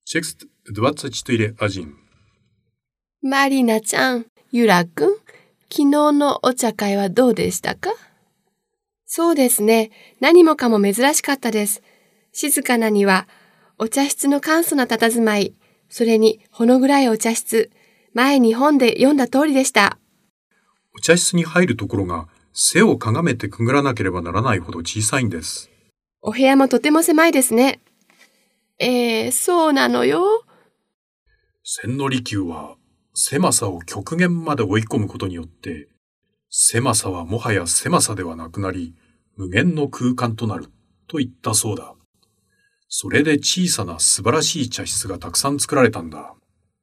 Текст 24.1. マリナちゃん、ユラくん、昨日のお茶会はどうでしたか？そうですね。何もかも珍しかったです。静かな庭、お茶室の簡素な佇まい、それにほの暗いお茶室、前に本で読んだ通りでした。 お茶室に入るところが背をかがめてくぐらなければならないほど小さいんです。 お部屋もとても狭いですね。そうなのよ。 千利休は狭さを極限まで追い込むことによって、狭さはもはや狭さではなくなり、無限の空間となると言ったそうだ。それで小さな素晴らしい茶室がたくさん作られたんだ。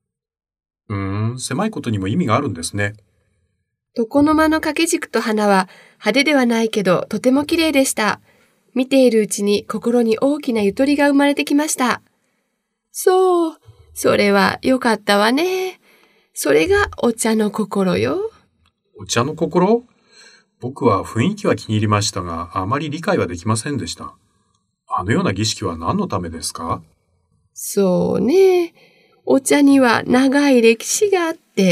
狭いことにも意味があるんですね。 床の間の掛け軸と花は派手ではないけどとても綺麗でした。見ているうちに心に大きなゆとりが生まれてきました。そう、それはよかったわね。それがお茶の心よ。 お茶の心？僕は雰囲気は気に入りましたが、あまり理解はできませんでした。あのような儀式は何のためですか？ そうね。お茶には長い歴史があって、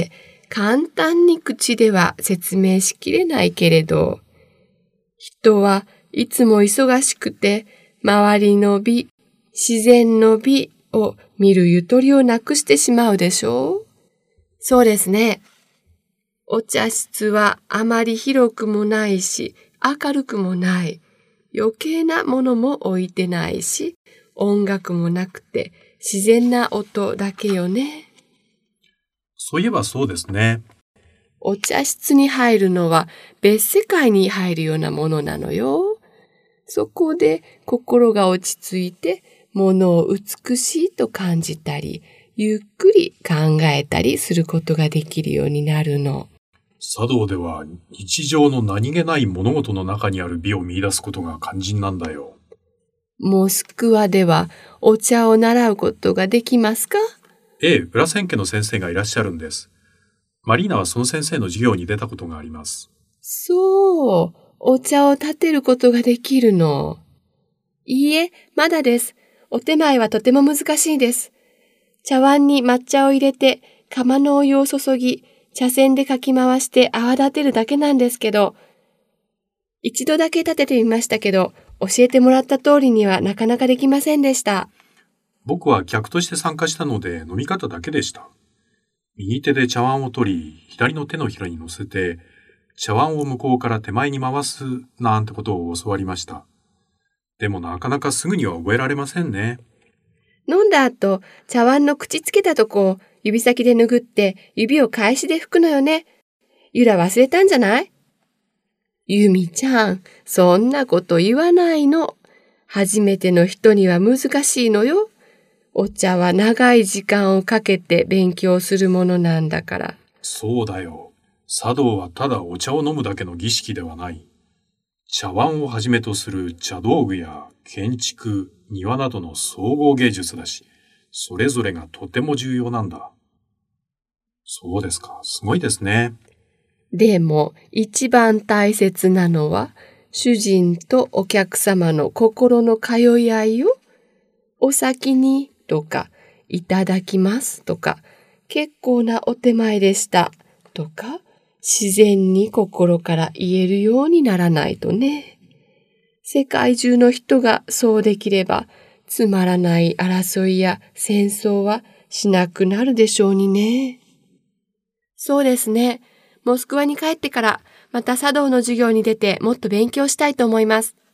簡単に口では説明しきれないけれど、人はいつも忙しくて、周りの美、自然の美を見るゆとりをなくしてしまうでしょう？そうですね。お茶室はあまり広くもないし、明るくもない。余計なものも置いてないし、音楽もなくて自然な音だけよね。 そういえばそうですね。 お茶室に入るのは別世界に入るようなものなのよ。そこで心が落ち着いて、ものを美しいと感じたり、ゆっくり考えたりすることができるようになるの。 茶道では日常の何気ない物事の中にある美を見出すことが肝心なんだよ。 モスクワではお茶を習うことができますか？ ええ、裏千家の先生がいらっしゃるんです。マリーナはその先生の授業に出たことがあります。 そう、お茶を立てることができるの。いいえ、まだです。お手前はとても難しいです。茶碗に抹茶を入れて、釜のお湯を注ぎ、茶筅でかき回して泡立てるだけなんですけど、一度だけ立ててみましたけど、教えてもらった通りにはなかなかできませんでした。 僕は客として参加したので飲み方だけでした。右手で茶碗を取り、左の手のひらに乗せて、茶碗を向こうから手前に回すなんてことを教わりました。でもなかなかすぐには覚えられませんね。 飲んだ後、茶碗の口つけたとこを指先で拭って指を返しで拭くのよね。ゆら忘れたんじゃない？ゆみちゃん、そんなこと言わないの。初めての人には難しいのよ。お茶は長い時間をかけて勉強するものなんだから。 そうだよ。茶道はただお茶を飲むだけの儀式ではない。茶碗をはじめとする茶道具や建築、庭などの総合芸術だし、それぞれがとても重要なんだ。そうですか、すごいですね。 でも一番大切なのは、主人とお客様の心の通い合いよ。お先にとか、いただきますとか、結構なお手前でしたとか、自然に心から言えるようにならないとね。世界中の人がそうできれば、つまらない争いや戦争はしなくなるでしょうにね。そうですね。モスクワに帰ってから、また茶道の授業に出てもっと勉強したいと思います。